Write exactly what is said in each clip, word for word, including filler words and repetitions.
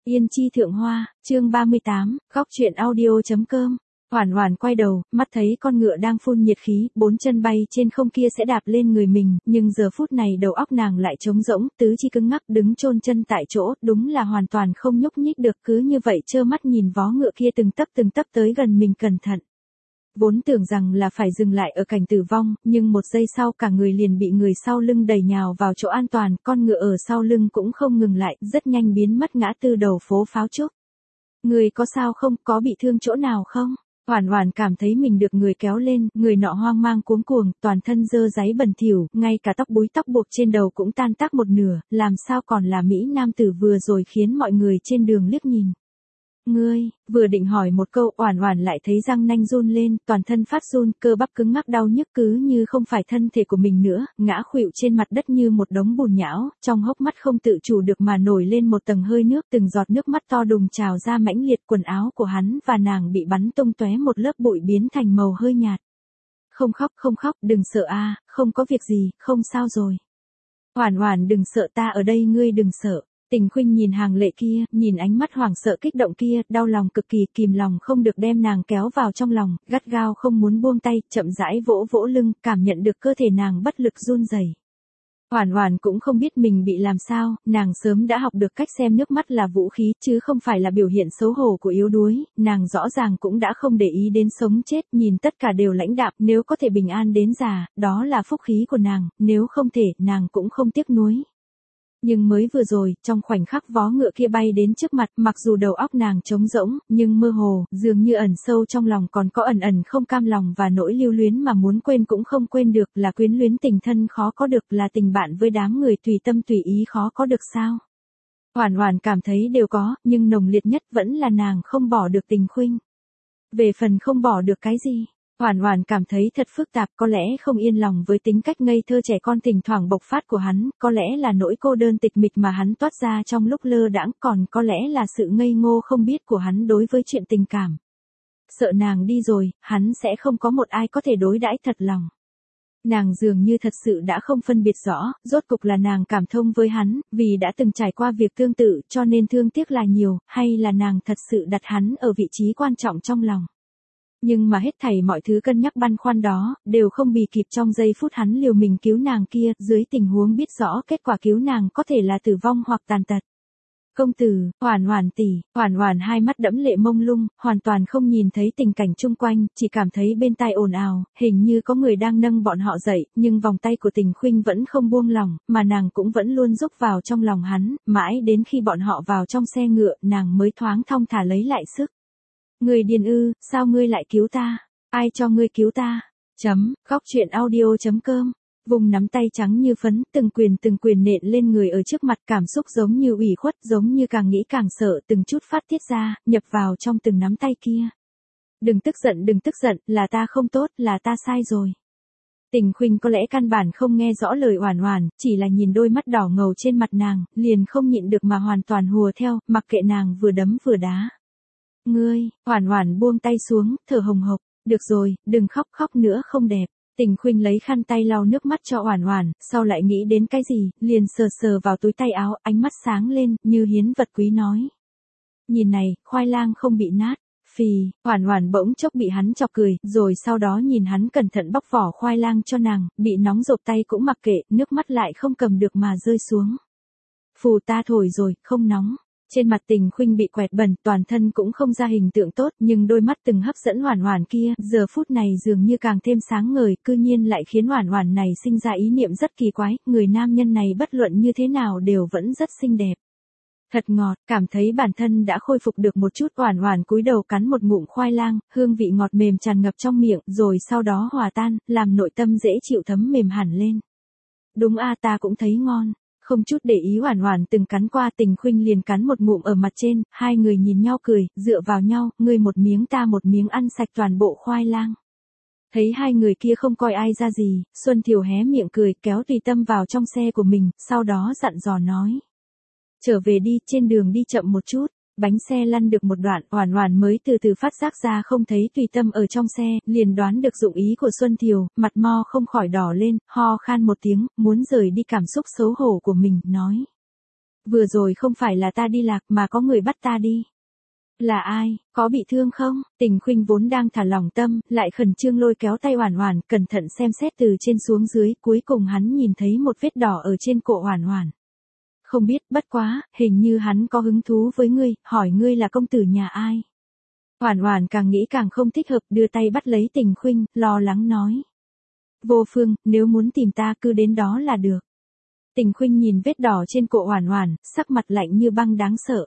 Yên chi thượng hoa, chương ba mươi tám, góc truyện audio.com. Hoản Hoản quay đầu, mắt thấy con ngựa đang phun nhiệt khí, bốn chân bay trên không kia sẽ đạp lên người mình, nhưng giờ phút này đầu óc nàng lại trống rỗng, tứ chi cứng ngắc đứng chôn chân tại chỗ, đúng là hoàn toàn không nhúc nhích được, cứ như vậy trơ mắt nhìn vó ngựa kia từng tấc từng tấc tới gần mình cẩn thận. Vốn tưởng rằng là phải dừng lại ở cảnh tử vong, nhưng một giây sau cả người liền bị người sau lưng đẩy nhào vào chỗ an toàn, con ngựa ở sau lưng cũng không ngừng lại, rất nhanh biến mất ngã tư đầu phố Pháo Trúc. Người có sao không, có bị thương chỗ nào không? Hoản Hoản cảm thấy mình được người kéo lên, người nọ hoang mang cuống cuồng, toàn thân dơ dáy bẩn thỉu, ngay cả tóc búi tóc buộc trên đầu cũng tan tác một nửa, làm sao còn là Mỹ nam tử vừa rồi khiến mọi người trên đường liếc nhìn. Ngươi, vừa định hỏi một câu, Hoản Hoản lại thấy răng nanh run lên, toàn thân phát run, cơ bắp cứng ngắc đau nhức cứ như không phải thân thể của mình nữa, ngã khuỵu trên mặt đất như một đống bùn nhão, trong hốc mắt không tự chủ được mà nổi lên một tầng hơi nước, từng giọt nước mắt to đùng trào ra mãnh liệt, quần áo của hắn và nàng bị bắn tung tóe một lớp bụi biến thành màu hơi nhạt. Không khóc, không khóc, đừng sợ a, không có việc gì, không sao rồi. Hoản Hoản đừng sợ, ta ở đây, ngươi đừng sợ. Tình Khuynh nhìn hàng lệ kia, nhìn ánh mắt hoảng sợ kích động kia, đau lòng cực kỳ, kìm lòng không được đem nàng kéo vào trong lòng, gắt gao không muốn buông tay, chậm rãi vỗ vỗ lưng, cảm nhận được cơ thể nàng bất lực run rẩy. Hoản Hoản cũng không biết mình bị làm sao, nàng sớm đã học được cách xem nước mắt là vũ khí, chứ không phải là biểu hiện xấu hổ của yếu đuối, nàng rõ ràng cũng đã không để ý đến sống chết, nhìn tất cả đều lãnh đạm, nếu có thể bình an đến già, đó là phúc khí của nàng, nếu không thể, nàng cũng không tiếc nuối. Nhưng mới vừa rồi, trong khoảnh khắc vó ngựa kia bay đến trước mặt, mặc dù đầu óc nàng trống rỗng, nhưng mơ hồ, dường như ẩn sâu trong lòng còn có ẩn ẩn không cam lòng và nỗi lưu luyến mà muốn quên cũng không quên được, là quyến luyến tình thân khó có được, là tình bạn với đám người tùy tâm tùy ý khó có được sao. Hoản Hoản cảm thấy đều có, nhưng nồng liệt nhất vẫn là nàng không bỏ được Tình Khuynh. Về phần không bỏ được cái gì? Hoản Hoản cảm thấy thật phức tạp, có lẽ không yên lòng với tính cách ngây thơ trẻ con thỉnh thoảng bộc phát của hắn, có lẽ là nỗi cô đơn tịch mịch mà hắn toát ra trong lúc lơ đãng, còn có lẽ là sự ngây ngô không biết của hắn đối với chuyện tình cảm. Sợ nàng đi rồi, hắn sẽ không có một ai có thể đối đãi thật lòng. Nàng dường như thật sự đã không phân biệt rõ, rốt cục là nàng cảm thông với hắn, vì đã từng trải qua việc tương tự cho nên thương tiếc là nhiều, hay là nàng thật sự đặt hắn ở vị trí quan trọng trong lòng. Nhưng mà hết thảy mọi thứ cân nhắc băn khoăn đó, đều không bì kịp trong giây phút hắn liều mình cứu nàng kia, dưới tình huống biết rõ kết quả cứu nàng có thể là tử vong hoặc tàn tật. Công tử, Hoản Hoản tỷ, Hoản Hoản hai mắt đẫm lệ mông lung, hoàn toàn không nhìn thấy tình cảnh chung quanh, chỉ cảm thấy bên tai ồn ào, hình như có người đang nâng bọn họ dậy, nhưng vòng tay của Tình Khuynh vẫn không buông lỏng, mà nàng cũng vẫn luôn rúc vào trong lòng hắn, mãi đến khi bọn họ vào trong xe ngựa, nàng mới thoáng thong thả lấy lại sức. Người điên ư, sao ngươi lại cứu ta? Ai cho ngươi cứu ta? Chấm, góc truyện audio.com. Vùng nắm tay trắng như phấn, từng quyền từng quyền nện lên người ở trước mặt, cảm xúc giống như ủy khuất, giống như càng nghĩ càng sợ, từng chút phát tiết ra, nhập vào trong từng nắm tay kia. Đừng tức giận, đừng tức giận, là ta không tốt, là ta sai rồi. Tình Khuynh có lẽ căn bản không nghe rõ lời Hoản Hoản, chỉ là nhìn đôi mắt đỏ ngầu trên mặt nàng, liền không nhịn được mà hoàn toàn hùa theo, mặc kệ nàng vừa đấm vừa đá. Ngươi, Hoản Hoản buông tay xuống, thở hồng hộc, được rồi, đừng khóc khóc nữa không đẹp. Tình Khuynh lấy khăn tay lau nước mắt cho Hoản Hoản, sau lại nghĩ đến cái gì, liền sờ sờ vào túi tay áo, ánh mắt sáng lên, như hiến vật quý nói. Nhìn này, khoai lang không bị nát. Phì, Hoản Hoản bỗng chốc bị hắn chọc cười, rồi sau đó nhìn hắn cẩn thận bóc vỏ khoai lang cho nàng, bị nóng rộp tay cũng mặc kệ, nước mắt lại không cầm được mà rơi xuống. Phù, ta thổi rồi, không nóng. Trên mặt Tình Khuynh bị quẹt bẩn, toàn thân cũng không ra hình tượng tốt, nhưng đôi mắt từng hấp dẫn Hoản Hoản kia, giờ phút này dường như càng thêm sáng ngời, cư nhiên lại khiến Hoản Hoản này sinh ra ý niệm rất kỳ quái, người nam nhân này bất luận như thế nào đều vẫn rất xinh đẹp. Thật ngọt, cảm thấy bản thân đã khôi phục được một chút, Hoản Hoản cúi đầu cắn một ngụm khoai lang, hương vị ngọt mềm tràn ngập trong miệng, rồi sau đó hòa tan, làm nội tâm dễ chịu thấm mềm hẳn lên. Đúng a, ta cũng thấy ngon. Không chút để ý Hoản Hoản từng cắn qua, Tình Khuynh liền cắn một ngụm ở mặt trên, hai người nhìn nhau cười, dựa vào nhau, ngươi một miếng ta một miếng ăn sạch toàn bộ khoai lang. Thấy hai người kia không coi ai ra gì, Xuân Thiều hé miệng cười, kéo Tùy Tâm vào trong xe của mình, sau đó dặn dò nói. Trở về đi, trên đường đi chậm một chút. Bánh xe lăn được một đoạn, Hoản Hoản mới từ từ phát giác ra không thấy Tùy Tâm ở trong xe, liền đoán được dụng ý của Xuân Thiều, mặt mo không khỏi đỏ lên, ho khan một tiếng, muốn rời đi cảm xúc xấu hổ của mình, nói. Vừa rồi không phải là ta đi lạc mà có người bắt ta đi. Là ai, có bị thương không? Tình Khuynh vốn đang thả lỏng tâm, lại khẩn trương lôi kéo tay Oản Oản, cẩn thận xem xét từ trên xuống dưới, cuối cùng hắn nhìn thấy một vết đỏ ở trên cổ Oản Oản. Không biết, bất quá, hình như hắn có hứng thú với ngươi, hỏi ngươi là công tử nhà ai. Oản Oản càng nghĩ càng không thích hợp, đưa tay bắt lấy Tình Khuynh, lo lắng nói. Vô Phương, nếu muốn tìm ta cứ đến đó là được. Tình Khuynh nhìn vết đỏ trên cổ Oản Oản, sắc mặt lạnh như băng đáng sợ.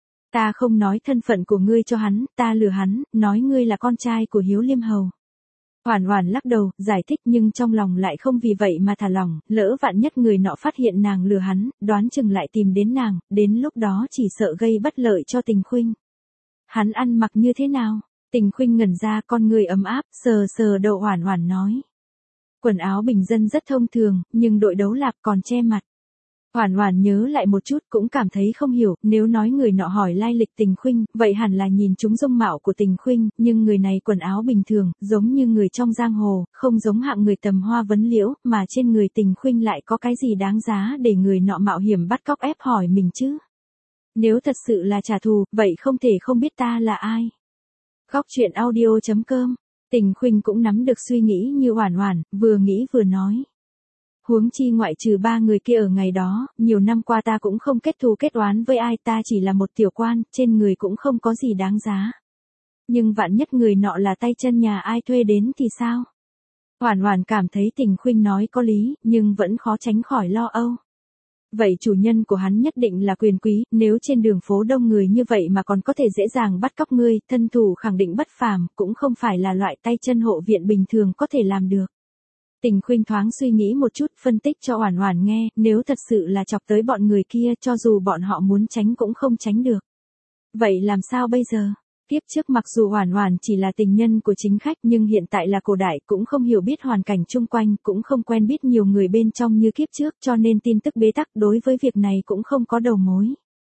Ta không nói thân phận của ngươi cho hắn, ta lừa hắn, nói ngươi là con trai của Hiếu Liêm Hầu. Oản Oản lắc đầu, giải thích nhưng trong lòng lại không vì vậy mà thả lỏng, lỡ vạn nhất người nọ phát hiện nàng lừa hắn, đoán chừng lại tìm đến nàng, đến lúc đó chỉ sợ gây bất lợi cho Tình Khuynh. Hắn ăn mặc như thế nào? Tình Khuynh ngẩn ra, con người ấm áp, sờ sờ đầu Oản Oản nói. Quần áo bình dân rất thông thường, nhưng đội đấu lạc còn che mặt. Oản Oản nhớ lại một chút cũng cảm thấy không hiểu, nếu nói người nọ hỏi lai lịch Tình Khuynh, vậy hẳn là nhìn trúng dung mạo của Tình Khuynh, nhưng người này quần áo bình thường, giống như người trong giang hồ, không giống hạng người tầm hoa vấn liễu, mà trên người Tình Khuynh lại có cái gì đáng giá để người nọ mạo hiểm bắt cóc ép hỏi mình chứ? Nếu thật sự là trả thù, vậy không thể không biết ta là ai. Góc truyện audio chấm com. Tình Khuynh cũng nắm được suy nghĩ như Oản Oản, vừa nghĩ vừa nói. Huống chi ngoại trừ ba người kia ở ngày đó, nhiều năm qua ta cũng không kết thù kết oán với ai, ta chỉ là một tiểu quan, trên người cũng không có gì đáng giá. Nhưng vạn nhất người nọ là tay chân nhà ai thuê đến thì sao? Oản Oản cảm thấy Tình Khuynh nói có lý, nhưng vẫn khó tránh khỏi lo âu. Vậy chủ nhân của hắn nhất định là quyền quý, nếu trên đường phố đông người như vậy mà còn có thể dễ dàng bắt cóc ngươi, thân thủ khẳng định bất phàm, cũng không phải là loại tay chân hộ viện bình thường có thể làm được. Tình Khuynh thoáng suy nghĩ một chút, phân tích cho Oản Oản nghe, nếu thật sự là chọc tới bọn người kia, cho dù bọn họ muốn tránh cũng không tránh được. Vậy làm sao bây giờ? Tiếp trước mặc dù Oản Oản chỉ là tình nhân của chính khách nhưng hiện tại là cổ đại, cũng không hiểu biết hoàn cảnh chung quanh, cũng không quen biết nhiều người bên trong như kiếp trước, cho nên tin tức bế tắc, đối với việc này cũng không có đầu mối.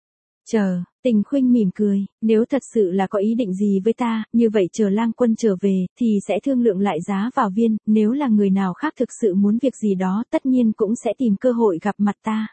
Chờ, Tình Khuynh mỉm cười, nếu thật sự là có ý định gì với ta, như vậy chờ Lang Quân trở về, thì sẽ thương lượng lại giá vào viên, nếu là người nào khác thực sự muốn việc gì đó, tất nhiên cũng sẽ tìm cơ hội gặp mặt ta.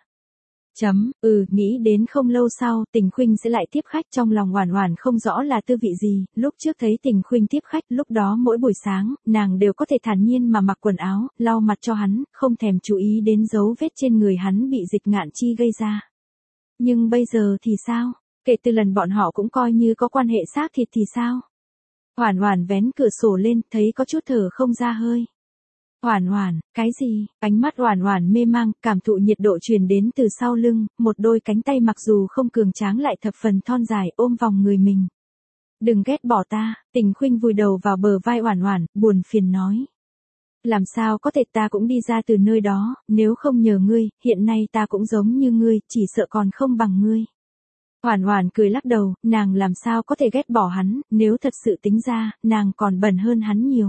Chấm, ừ, nghĩ đến không lâu sau, Tình Khuynh sẽ lại tiếp khách, trong lòng Oản Oản không rõ là tư vị gì, lúc trước thấy Tình Khuynh tiếp khách, lúc đó mỗi buổi sáng, nàng đều có thể thản nhiên mà mặc quần áo, lau mặt cho hắn, không thèm chú ý đến dấu vết trên người hắn bị Dịch Ngạn Chi gây ra. Nhưng bây giờ thì sao? Kể từ lần bọn họ cũng coi như có quan hệ xác thịt thì sao? Oản Oản vén cửa sổ lên, thấy có chút thở không ra hơi. Oản Oản, cái gì? Ánh mắt Oản Oản mê mang, cảm thụ nhiệt độ truyền đến từ sau lưng, một đôi cánh tay mặc dù không cường tráng lại thập phần thon dài ôm vòng người mình. Đừng ghét bỏ ta, Tình Khuynh vùi đầu vào bờ vai Oản Oản, buồn phiền nói. Làm sao có thể, ta cũng đi ra từ nơi đó, nếu không nhờ ngươi, hiện nay ta cũng giống như ngươi, chỉ sợ còn không bằng ngươi. Oản Oản cười lắc đầu, nàng làm sao có thể ghét bỏ hắn, nếu thật sự tính ra, nàng còn bẩn hơn hắn nhiều.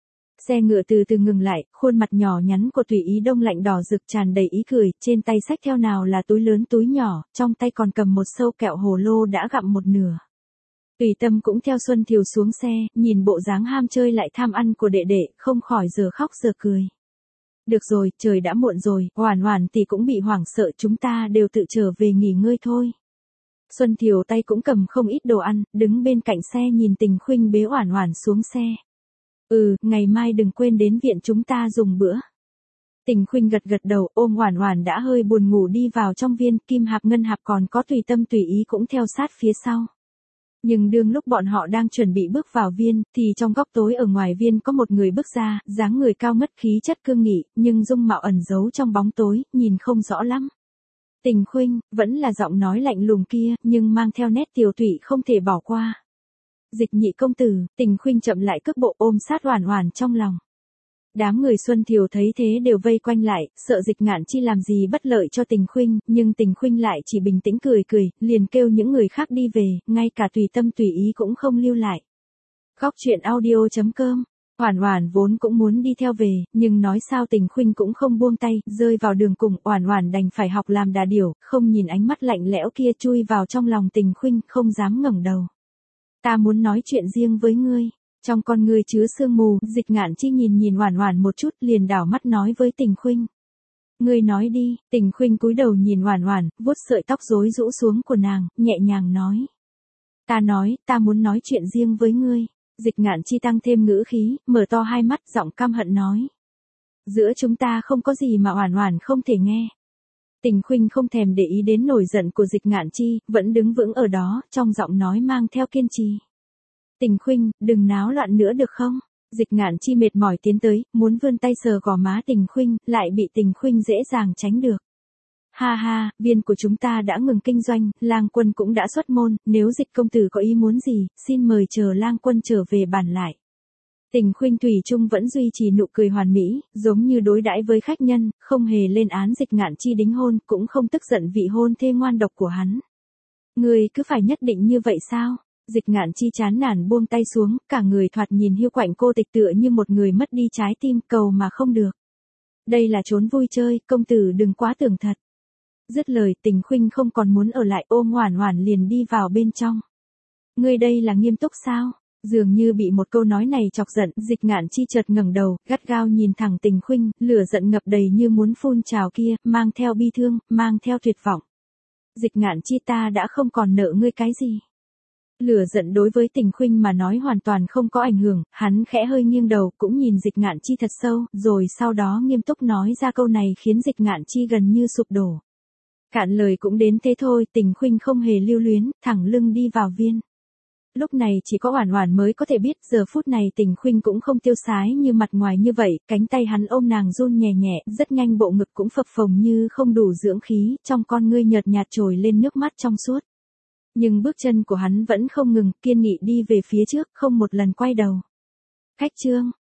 Xe ngựa từ từ ngừng lại, khuôn mặt nhỏ nhắn của Thủy Ý Đông lạnh đỏ rực tràn đầy ý cười, trên tay xách theo nào là túi lớn túi nhỏ, trong tay còn cầm một sâu kẹo hồ lô đã gặm một nửa. Tùy Tâm cũng theo Xuân Thiều xuống xe, nhìn bộ dáng ham chơi lại tham ăn của đệ đệ, không khỏi giờ khóc giờ cười. Được rồi, trời đã muộn rồi, Oản Oản thì cũng bị hoảng sợ, chúng ta đều tự trở về nghỉ ngơi thôi. Xuân Thiều tay cũng cầm không ít đồ ăn, đứng bên cạnh xe nhìn Tình Khuynh bế Oản Oản xuống xe. Ừ, ngày mai đừng quên đến viện chúng ta dùng bữa. Tình Khuynh gật gật đầu, ôm Oản Oản đã hơi buồn ngủ đi vào trong viên, Kim Hạp Ngân Hạp còn có Tùy Tâm Tùy Ý cũng theo sát phía sau. Nhưng đương lúc bọn họ đang chuẩn bị bước vào viên, thì trong góc tối ở ngoài viên có một người bước ra, dáng người cao ngất khí chất cương nghị, nhưng dung mạo ẩn giấu trong bóng tối, nhìn không rõ lắm. Tình Khuynh, vẫn là giọng nói lạnh lùng kia, nhưng mang theo nét tiều tụy không thể bỏ qua. Dịch Nhị công tử, Tình Khuynh chậm lại cước bộ ôm sát Oản Oản trong lòng. Đám người Xuân Thiều thấy thế đều vây quanh lại, sợ Dịch Ngạn Chi làm gì bất lợi cho Tình Khuynh, nhưng Tình Khuynh lại chỉ bình tĩnh cười cười, liền kêu những người khác đi về, ngay cả Tùy Tâm Tùy Ý cũng không lưu lại. Góc truyện audio chấm com. Oản Oản vốn cũng muốn đi theo về, nhưng nói sao Tình Khuynh cũng không buông tay, rơi vào đường cùng, Oản Oản đành phải học làm đà điểu, không nhìn ánh mắt lạnh lẽo kia chui vào trong lòng Tình Khuynh, không dám ngẩng đầu. Ta muốn nói chuyện riêng với ngươi. Trong con ngươi chứa sương mù, Dịch Ngạn Chi nhìn nhìn Oản Oản một chút, liền đảo mắt nói với Tình Khuynh. Ngươi nói đi, Tình Khuynh cúi đầu nhìn Oản Oản, vuốt sợi tóc rối rũ xuống của nàng, nhẹ nhàng nói. Ta nói, ta muốn nói chuyện riêng với ngươi. Dịch Ngạn Chi tăng thêm ngữ khí, mở to hai mắt, giọng căm hận nói. Giữa chúng ta không có gì mà Oản Oản không thể nghe. Tình Khuynh không thèm để ý đến nổi giận của Dịch Ngạn Chi, vẫn đứng vững ở đó, trong giọng nói mang theo kiên trì. Tình Khuynh, đừng náo loạn nữa được không? Dịch Ngạn Chi mệt mỏi tiến tới, muốn vươn tay sờ gò má Tình Khuynh, lại bị Tình Khuynh dễ dàng tránh được. Ha ha, viên của chúng ta đã ngừng kinh doanh, Lang Quân cũng đã xuất môn, nếu Dịch công tử có ý muốn gì, xin mời chờ Lang Quân trở về bàn lại. Tình Khuynh thủy chung vẫn duy trì nụ cười hoàn mỹ, giống như đối đãi với khách nhân, không hề lên án Dịch Ngạn Chi đính hôn, cũng không tức giận vị hôn thê ngoan độc của hắn. Ngươi cứ phải nhất định như vậy sao? Dịch Ngạn Chi chán nản buông tay xuống, cả người thoạt nhìn hiu quạnh cô tịch tựa như một người mất đi trái tim, cầu mà không được. Đây là trốn vui chơi, công tử đừng quá tưởng thật. Dứt lời, Tình Khuynh không còn muốn ở lại, ôm Oản Oản liền đi vào bên trong. Ngươi đây là nghiêm túc sao? Dường như bị một câu nói này chọc giận, Dịch Ngạn Chi chợt ngẩng đầu, gắt gao nhìn thẳng Tình Khuynh, lửa giận ngập đầy như muốn phun trào kia, mang theo bi thương, mang theo tuyệt vọng. Dịch Ngạn Chi, ta đã không còn nợ ngươi cái gì. Lửa giận đối với Tình Khuynh mà nói hoàn toàn không có ảnh hưởng, hắn khẽ hơi nghiêng đầu, cũng nhìn Dịch Ngạn Chi thật sâu, rồi sau đó nghiêm túc nói ra câu này khiến Dịch Ngạn Chi gần như sụp đổ. Cạn lời cũng đến thế thôi, Tình Khuynh không hề lưu luyến, thẳng lưng đi vào viên. Lúc này chỉ có Oản Oản mới có thể biết, giờ phút này Tình Khuynh cũng không tiêu sái như mặt ngoài như vậy, cánh tay hắn ôm nàng run nhẹ nhẹ, rất nhanh bộ ngực cũng phập phồng như không đủ dưỡng khí, trong con ngươi nhợt nhạt trồi lên nước mắt trong suốt. Nhưng bước chân của hắn vẫn không ngừng, kiên nghị đi về phía trước, không một lần quay đầu. Khách trương,